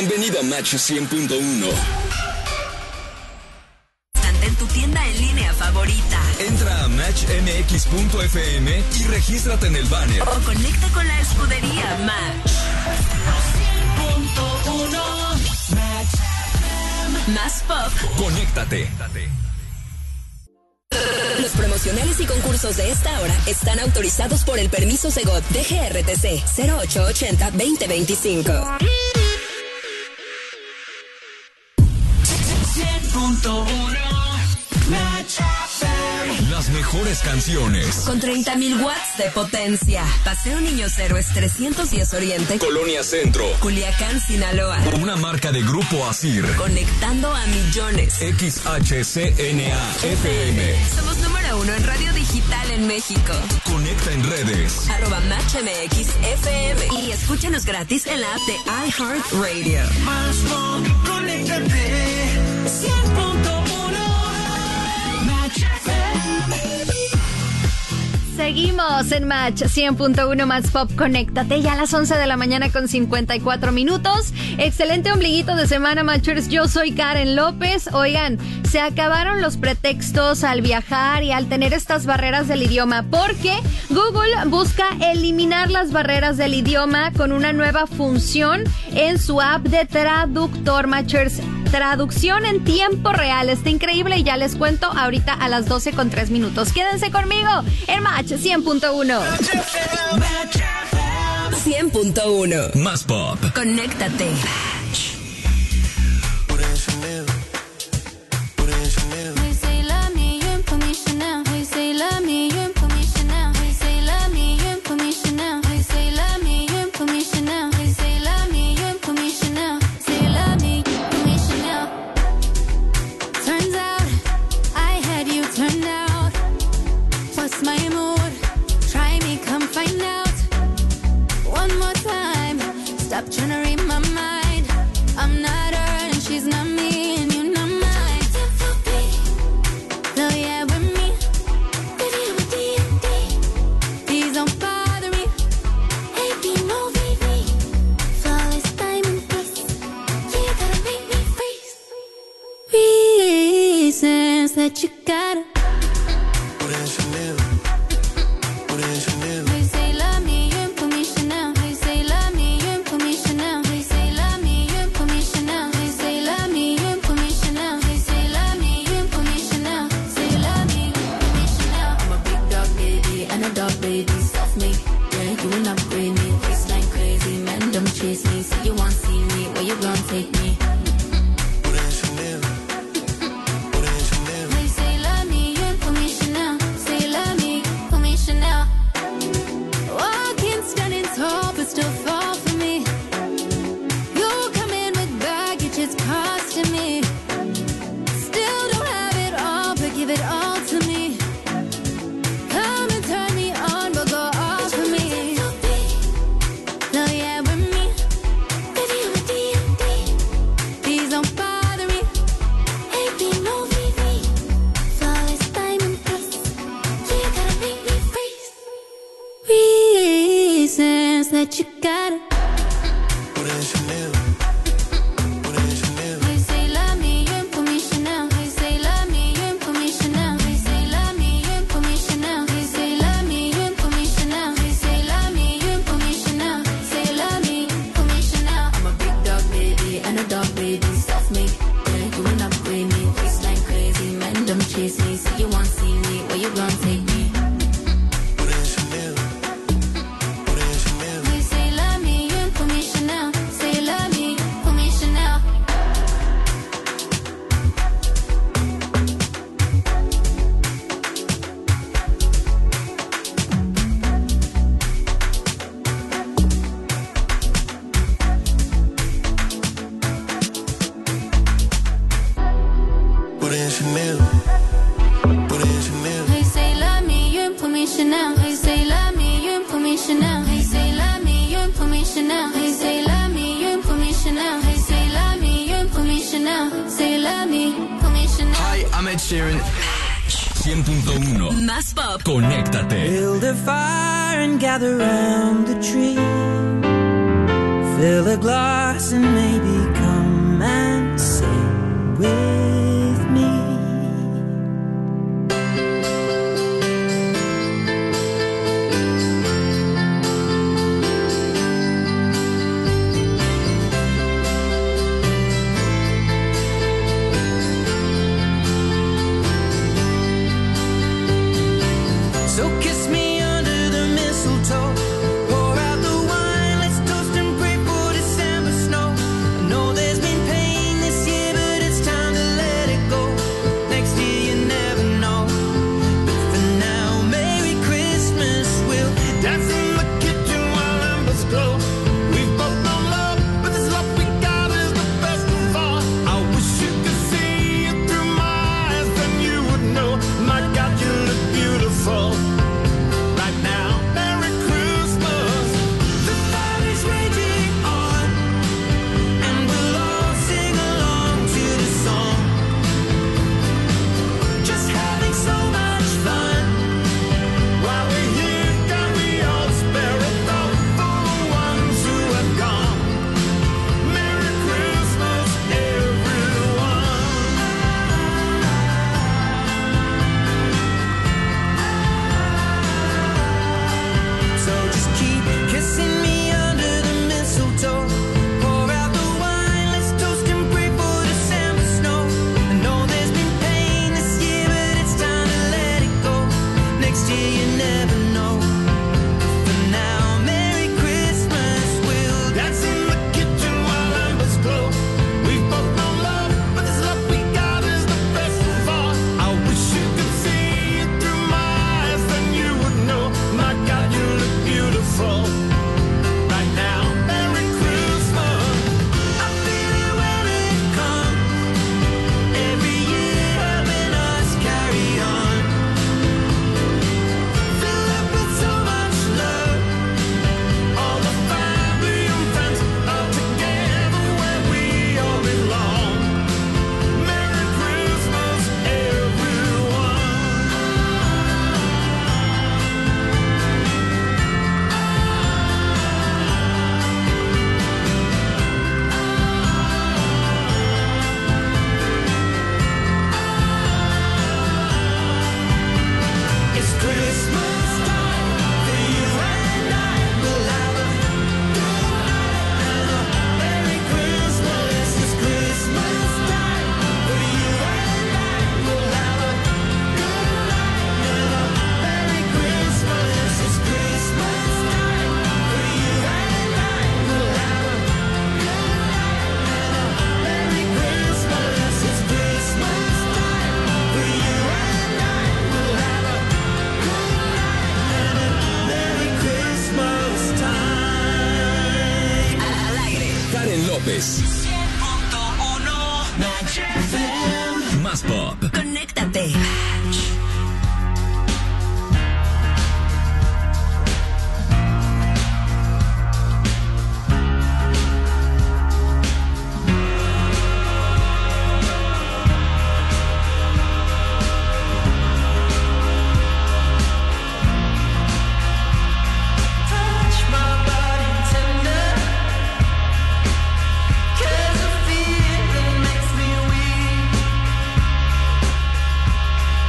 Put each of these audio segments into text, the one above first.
Bienvenido a Match 100.1. En tu tienda en línea favorita. Entra a matchmx.fm y regístrate en el banner. O conecta con la escudería Match. 100.1 Match. Más pop. Conéctate. Los promocionales y concursos de esta hora están autorizados por el permiso Segov DGRTC 0880-2025. 100.1 Match. Las mejores canciones. Con 30,000 watts de potencia. Paseo Niños Héroes 310 Oriente. Colonia Centro. Culiacán, Sinaloa. Una marca de Grupo Asir. Conectando a millones. XHCNA FM. Somos número 1 en radio digital en México. Conecta en redes. @MatchMX FM. Y escúchanos gratis en la app de iHeartRadio. Más pop, conéctate. 100.1 Match FM. Seguimos en Match 100.1 Más Pop. Conéctate ya a las 11 de la mañana con 54 minutos. Excelente ombliguito de semana, Matchers. Yo soy Karen López. Oigan, se acabaron los pretextos al viajar y al tener estas barreras del idioma, porque Google busca eliminar las barreras del idioma con una nueva función en su app de traductor, Matchers. Traducción en tiempo real. Está increíble y ya les cuento ahorita a las 12 con 3 minutos. Quédense conmigo en Match 100.1. 100.1 Más pop. Conéctate. Stop trying to read my mind. I'm not her and she's not me, and you're not mine. No, yeah, with me. Baby, I'm a D&D. Please don't bother me. Hey, be no baby. Flawless diamond face. You gotta make me freeze. Reasons that you gotta. Chase me, say you want see me, where you gonna take me? They say love me, you ain't for me Chanel. Say love me, for me Chanel. Walking, standing tall, but still fall for me. You come in with baggage, it's costing me. Still don't have it all, but give it all to me. Come and turn me on, but go off for me. No, yeah, with me. That you gotta. They say love me, you ain't for me Chanel. They say love me, you ain't for me Chanel. They say love me, you ain't for me Chanel. They say love me, you ain't for me Chanel. They say love me, you ain't for me Chanel. Say love me, for me Chanel. I'm a big dog baby and a dog baby, self-made. Yeah, you ain't upgrade me, waistline crazy, man, don't chase me. Say you want see me, where you gonna take me? Ed Sheeran. 100.1 Más pop. Conéctate. Build a fire and gather round the tree. Fill a glass and maybe come and sing with me. So kiss me under the mistletoe. Pour out the wine, let's toast and pray for December snow. I know there's been pain this year, but it's time to let it go. Next year you never know. But for now, Merry Christmas. We'll dance in the kitchen while embers glow. We've both known love, but this love we got is the best of all. I wish you could see it through my eyes, then you would know. My God, you look beautiful. Right now, Merry Christmas. The fire is raging on, and we'll all sing along to the song. Just having so much fun. While we're here, can we all spare a thought for the ones who have gone? Merry Christmas, everyone. So just keep kissing me under the mistletoe. Pour out the wine, let's toast and pray for December snow. I know there's been pain this year, but it's time to let it go. Next year you never know. For now, Merry Christmas. We'll dance in the kitchen while embers glow. We've both known love, but this love we got is the best of all. I wish you could see it through my eyes, then you would know. My God, you look beautiful. Right now, Merry Christmas. I feel it when it comes. Every year helping us carry on. Fill up with so much love. All the family and friends are together where we all belong. Merry Christmas, everyone. It's Christmas time for you and I. We'll have a good night and a Merry Christmas. It's Christmas time for you and I. We'll have a good night and a Merry Christmas. It's Christmas time for you and I. We'll have a good night and a Merry Christmas. It's Christmas time for you and I. We'll have a good night and a Merry Christmas time. Al aire. Karen López. 100.1 Match FM. Más pop. Conéctate. Touch my body tender, 'cause the feeling makes me weak.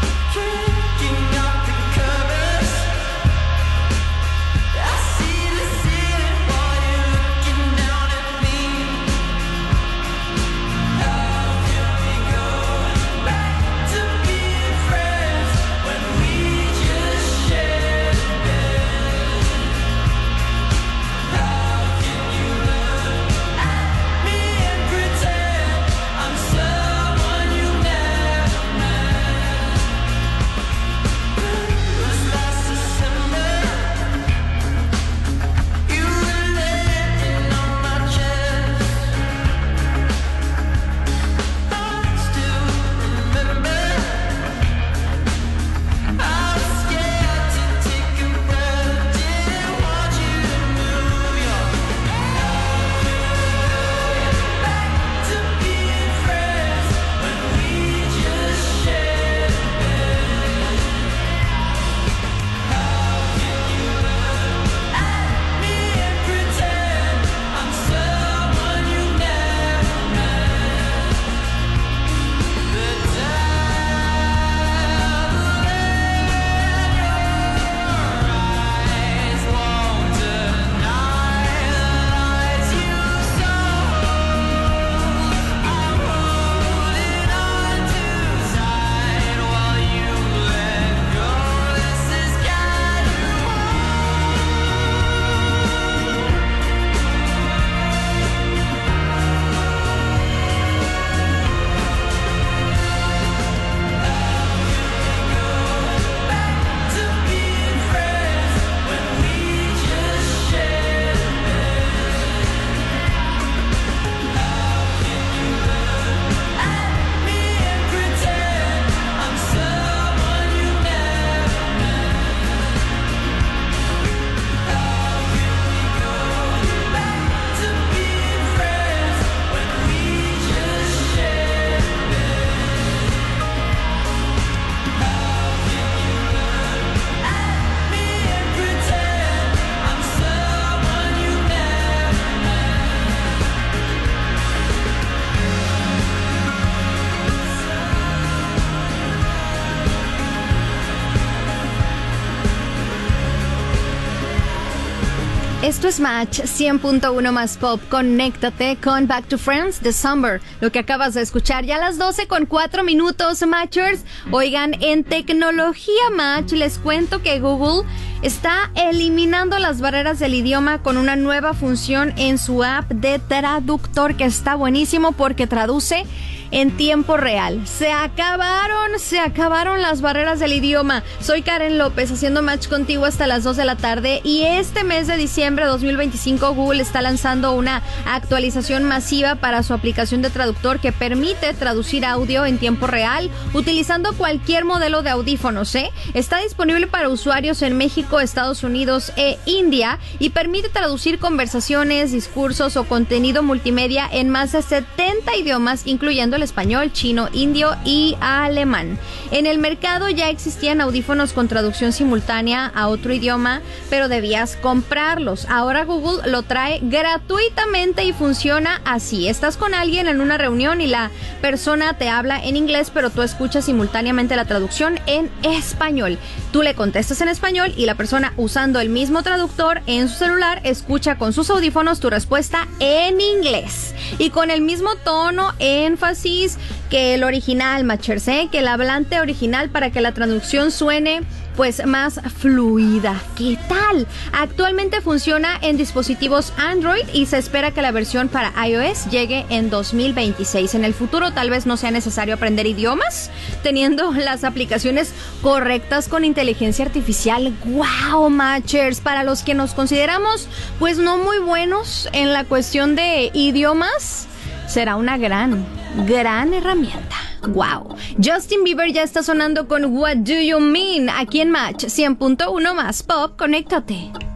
Esto es Match 100.1 más pop. Conéctate con Back to Friends de Summer, lo que acabas de escuchar. Ya a las 12:04, Matchers. Oigan, en tecnología Match les cuento que Google está eliminando las barreras del idioma con una nueva función en su app de traductor, que está buenísimo porque traduce en tiempo real. Se acabaron las barreras del idioma. Soy Karen López, haciendo match contigo hasta las 2 de la tarde, y este mes de diciembre de 2025 Google está lanzando una actualización masiva para su aplicación de traductor que permite traducir audio en tiempo real utilizando cualquier modelo de audífonos, Está disponible para usuarios en México, Estados Unidos e India, y permite traducir conversaciones, discursos o contenido multimedia en más de 70 idiomas, incluyendo el español, chino, indio y alemán. En el mercado ya existían audífonos con traducción simultánea a otro idioma, pero debías comprarlos. Ahora Google lo trae gratuitamente y funciona así. Estás con alguien en una reunión y la persona te habla en inglés, pero tú escuchas simultáneamente la traducción en español. Tú le contestas en español y la persona, usando el mismo traductor en su celular, escucha con sus audífonos tu respuesta en inglés. Y con el mismo tono, énfasis que el original, Matchers, que el hablante original, para que la traducción suene pues más fluida. ¿Qué tal? Actualmente funciona en dispositivos Android y se espera que la versión para iOS llegue en 2026. En el futuro tal vez no sea necesario aprender idiomas, teniendo las aplicaciones correctas con inteligencia artificial. ¡Wow, Matchers! Para los que nos consideramos pues no muy buenos en la cuestión de idiomas, será una gran herramienta. Wow. Justin Bieber ya está sonando con What Do You Mean aquí en Match 100.1 más pop. Conéctate.